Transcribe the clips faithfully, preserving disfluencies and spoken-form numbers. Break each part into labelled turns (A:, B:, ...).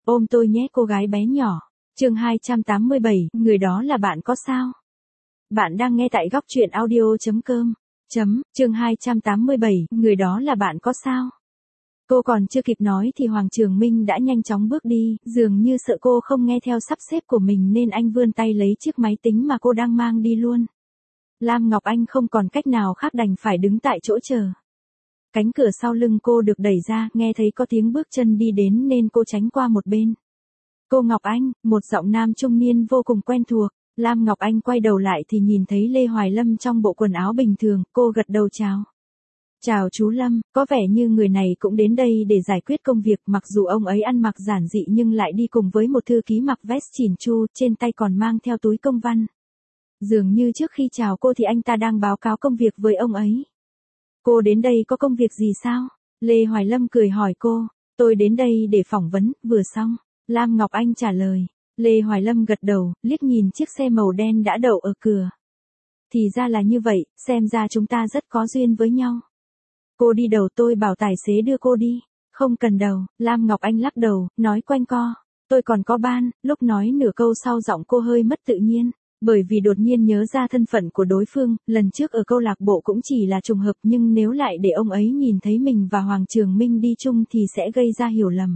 A: Ôm tôi nhé cô gái bé nhỏ. Chương hai trăm tám mươi bảy, người đó là bạn có sao? Bạn đang nghe tại góc truyện audio.com. Chấm, chương hai trăm tám mươi bảy, người đó là bạn có sao? Cô còn chưa kịp nói thì Hoàng Trường Minh đã nhanh chóng bước đi, dường như sợ cô không nghe theo sắp xếp của mình nên anh vươn tay lấy chiếc máy tính mà cô đang mang đi luôn. Lam Ngọc Anh không còn cách nào khác đành phải đứng tại chỗ chờ. Cánh cửa sau lưng cô được đẩy ra, nghe thấy có tiếng bước chân đi đến nên cô tránh qua một bên. Cô Ngọc Anh, một giọng nam trung niên vô cùng quen thuộc. Lam Ngọc Anh quay đầu lại thì nhìn thấy Lê Hoài Lâm trong bộ quần áo bình thường, cô gật đầu chào. Chào chú Lâm, có vẻ như người này cũng đến đây để giải quyết công việc, mặc dù ông ấy ăn mặc giản dị nhưng lại đi cùng với một thư ký mặc vest chỉn chu, trên tay còn mang theo túi công văn. Dường như trước khi chào cô thì anh ta đang báo cáo công việc với ông ấy. Cô đến đây có công việc gì sao? Lê Hoài Lâm cười hỏi cô. Tôi đến đây để phỏng vấn, vừa xong. Lam Ngọc Anh trả lời. Lê Hoài Lâm gật đầu, liếc nhìn chiếc xe màu đen đã đậu ở cửa. Thì ra là như vậy, xem ra chúng ta rất có duyên với nhau. Cô đi đầu, tôi bảo tài xế đưa cô đi. Không cần đầu, Lam Ngọc Anh lắc đầu, nói quanh co. Tôi còn có ban, lúc nói nửa câu sau giọng cô hơi mất tự nhiên. Bởi vì đột nhiên nhớ ra thân phận của đối phương, lần trước ở câu lạc bộ cũng chỉ là trùng hợp nhưng nếu lại để ông ấy nhìn thấy mình và Hoàng Trường Minh đi chung thì sẽ gây ra hiểu lầm.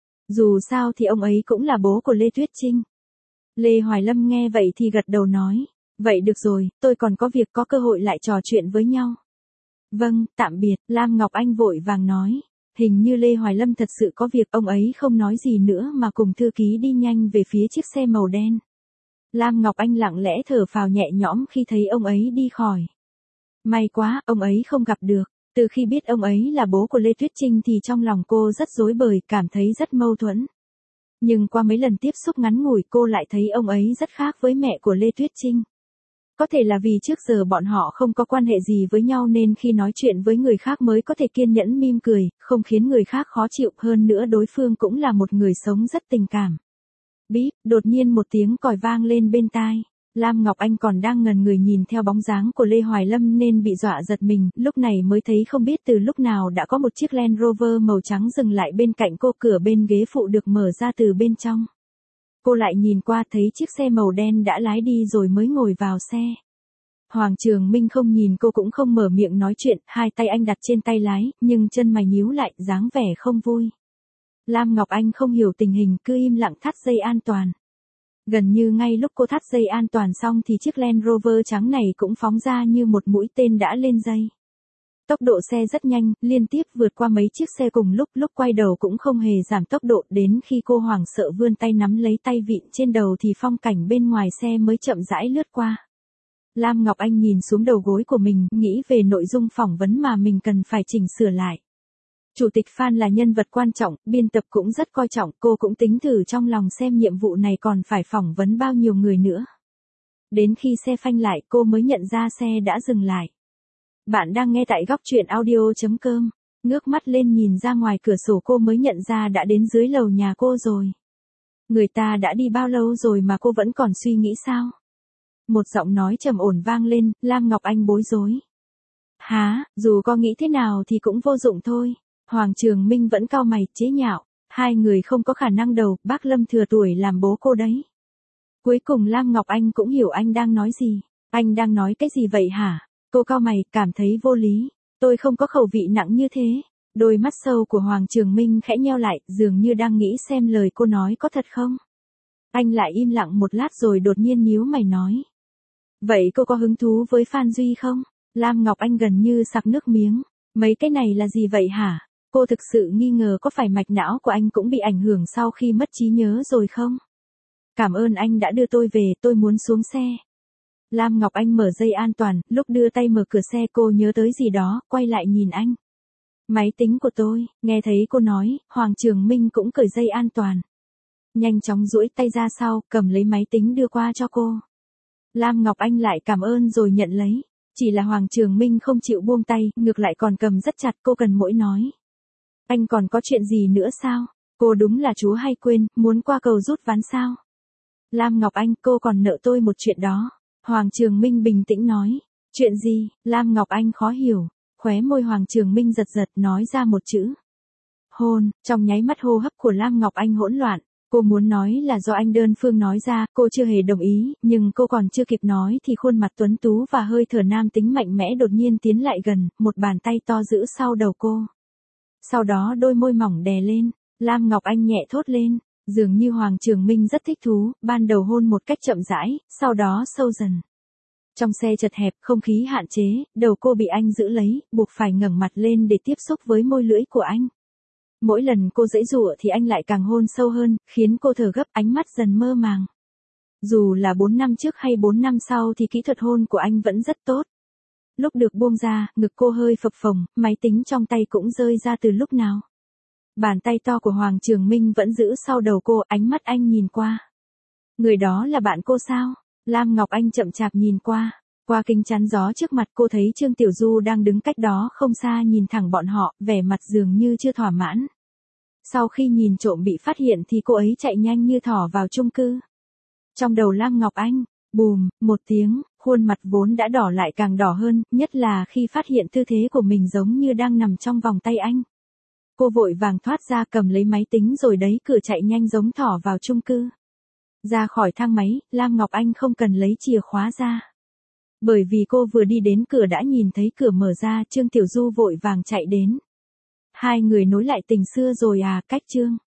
A: Dù sao thì ông ấy cũng là bố của Lê Tuyết Trinh. Lê Hoài Lâm nghe vậy thì gật đầu nói, vậy được rồi, tôi còn có việc, có cơ hội lại trò chuyện với nhau. Vâng, tạm biệt, Lam Ngọc Anh vội vàng nói. Hình như Lê Hoài Lâm thật sự có việc, ông ấy không nói gì nữa mà cùng thư ký đi nhanh về phía chiếc xe màu đen. Lam Ngọc Anh lặng lẽ thở phào nhẹ nhõm khi thấy ông ấy đi khỏi. May quá, ông ấy không gặp được. Từ khi biết ông ấy là bố của Lê Tuyết Trinh thì trong lòng cô rất rối bời, cảm thấy rất mâu thuẫn. Nhưng qua mấy lần tiếp xúc ngắn ngủi cô lại thấy ông ấy rất khác với mẹ của Lê Tuyết Trinh. Có thể là vì trước giờ bọn họ không có quan hệ gì với nhau nên khi nói chuyện với người khác mới có thể kiên nhẫn mỉm cười, không khiến người khác khó chịu, hơn nữa đối phương cũng là một người sống rất tình cảm. Bíp, đột nhiên một tiếng còi vang lên bên tai. Lam Ngọc Anh còn đang ngần người nhìn theo bóng dáng của Lê Hoài Lâm nên bị dọa giật mình, lúc này mới thấy không biết từ lúc nào đã có một chiếc Land Rover màu trắng dừng lại bên cạnh cô, cửa bên ghế phụ được mở ra từ bên trong. Cô lại nhìn qua thấy chiếc xe màu đen đã lái đi rồi mới ngồi vào xe. Hoàng Trường Minh không nhìn cô cũng không mở miệng nói chuyện, hai tay anh đặt trên tay lái, nhưng chân mày nhíu lại, dáng vẻ không vui. Lam Ngọc Anh không hiểu tình hình, cứ im lặng thắt dây an toàn. Gần như ngay lúc cô thắt dây an toàn xong thì chiếc Land Rover trắng này cũng phóng ra như một mũi tên đã lên dây. Tốc độ xe rất nhanh, liên tiếp vượt qua mấy chiếc xe cùng lúc, lúc quay đầu cũng không hề giảm tốc độ, đến khi cô hoảng sợ vươn tay nắm lấy tay vịn trên đầu thì phong cảnh bên ngoài xe mới chậm rãi lướt qua. Lam Ngọc Anh nhìn xuống đầu gối của mình, nghĩ về nội dung phỏng vấn mà mình cần phải chỉnh sửa lại. Chủ tịch Phan là nhân vật quan trọng, biên tập cũng rất coi trọng, cô cũng tính thử trong lòng xem nhiệm vụ này còn phải phỏng vấn bao nhiêu người nữa. Đến khi xe phanh lại cô mới nhận ra xe đã dừng lại. Bạn đang nghe tại góc truyện audio.com, ngước mắt lên nhìn ra ngoài cửa sổ cô mới nhận ra đã đến dưới lầu nhà cô rồi. Người ta đã đi bao lâu rồi mà cô vẫn còn suy nghĩ sao? Một giọng nói trầm ổn vang lên, Lam Ngọc Anh bối rối. Hả, dù có nghĩ thế nào thì cũng vô dụng thôi. Hoàng Trường Minh vẫn cau mày, chế nhạo. Hai người không có khả năng đâu, bác Lâm thừa tuổi làm bố cô đấy. Cuối cùng Lam Ngọc Anh cũng hiểu anh đang nói gì. Anh đang nói cái gì vậy hả? Cô cau mày, cảm thấy vô lý. Tôi không có khẩu vị nặng như thế. Đôi mắt sâu của Hoàng Trường Minh khẽ nheo lại, dường như đang nghĩ xem lời cô nói có thật không. Anh lại im lặng một lát rồi đột nhiên nhíu mày nói. Vậy cô có hứng thú với Phan Duy không? Lam Ngọc Anh gần như sặc nước miếng. Mấy cái này là gì vậy hả? Cô thực sự nghi ngờ có phải mạch não của anh cũng bị ảnh hưởng sau khi mất trí nhớ rồi không? Cảm ơn anh đã đưa tôi về, tôi muốn xuống xe. Lam Ngọc Anh mở dây an toàn, lúc đưa tay mở cửa xe cô nhớ tới gì đó, quay lại nhìn anh. Máy tính của tôi, nghe thấy cô nói, Hoàng Trường Minh cũng cởi dây an toàn. Nhanh chóng duỗi tay ra sau, cầm lấy máy tính đưa qua cho cô. Lam Ngọc Anh lại cảm ơn rồi nhận lấy. Chỉ là Hoàng Trường Minh không chịu buông tay, ngược lại còn cầm rất chặt, cô cần mỗi nói. Anh còn có chuyện gì nữa sao? Cô đúng là chú hay quên, muốn qua cầu rút ván sao? Lam Ngọc Anh, cô còn nợ tôi một chuyện đó. Hoàng Trường Minh bình tĩnh nói. Chuyện gì? Lam Ngọc Anh khó hiểu. Khóe môi Hoàng Trường Minh giật giật nói ra một chữ. Hôn, trong nháy mắt hô hấp của Lam Ngọc Anh hỗn loạn. Cô muốn nói là do anh đơn phương nói ra, cô chưa hề đồng ý, nhưng cô còn chưa kịp nói thì khuôn mặt tuấn tú và hơi thở nam tính mạnh mẽ đột nhiên tiến lại gần, một bàn tay to giữ sau đầu cô. Sau đó đôi môi mỏng đè lên, Lam Ngọc Anh nhẹ thốt lên, dường như Hoàng Trường Minh rất thích thú, ban đầu hôn một cách chậm rãi, sau đó sâu dần. Trong xe chật hẹp, không khí hạn chế, đầu cô bị anh giữ lấy, buộc phải ngẩng mặt lên để tiếp xúc với môi lưỡi của anh. Mỗi lần cô giãy giụa thì anh lại càng hôn sâu hơn, khiến cô thở gấp, ánh mắt dần mơ màng. Dù là bốn năm trước hay bốn năm sau thì kỹ thuật hôn của anh vẫn rất tốt. Lúc được buông ra, ngực cô hơi phập phồng, máy tính trong tay cũng rơi ra từ lúc nào. Bàn tay to của Hoàng Trường Minh vẫn giữ sau đầu cô, ánh mắt anh nhìn qua. Người đó là bạn cô sao? Lam Ngọc Anh chậm chạp nhìn qua. Qua kính chắn gió trước mặt cô thấy Trương Tiểu Du đang đứng cách đó không xa nhìn thẳng bọn họ, vẻ mặt dường như chưa thỏa mãn. Sau khi nhìn trộm bị phát hiện thì cô ấy chạy nhanh như thỏ vào chung cư. Trong đầu Lam Ngọc Anh, bùm, một tiếng, khuôn mặt vốn đã đỏ lại càng đỏ hơn, nhất là khi phát hiện tư thế của mình giống như đang nằm trong vòng tay anh. Cô vội vàng thoát ra cầm lấy máy tính rồi đấy cửa chạy nhanh giống thỏ vào chung cư. Ra khỏi thang máy, Lam Ngọc Anh không cần lấy chìa khóa ra. Bởi vì cô vừa đi đến cửa đã nhìn thấy cửa mở ra, Trương Tiểu Du vội vàng chạy đến. Hai người nối lại tình xưa rồi à, cách Trương.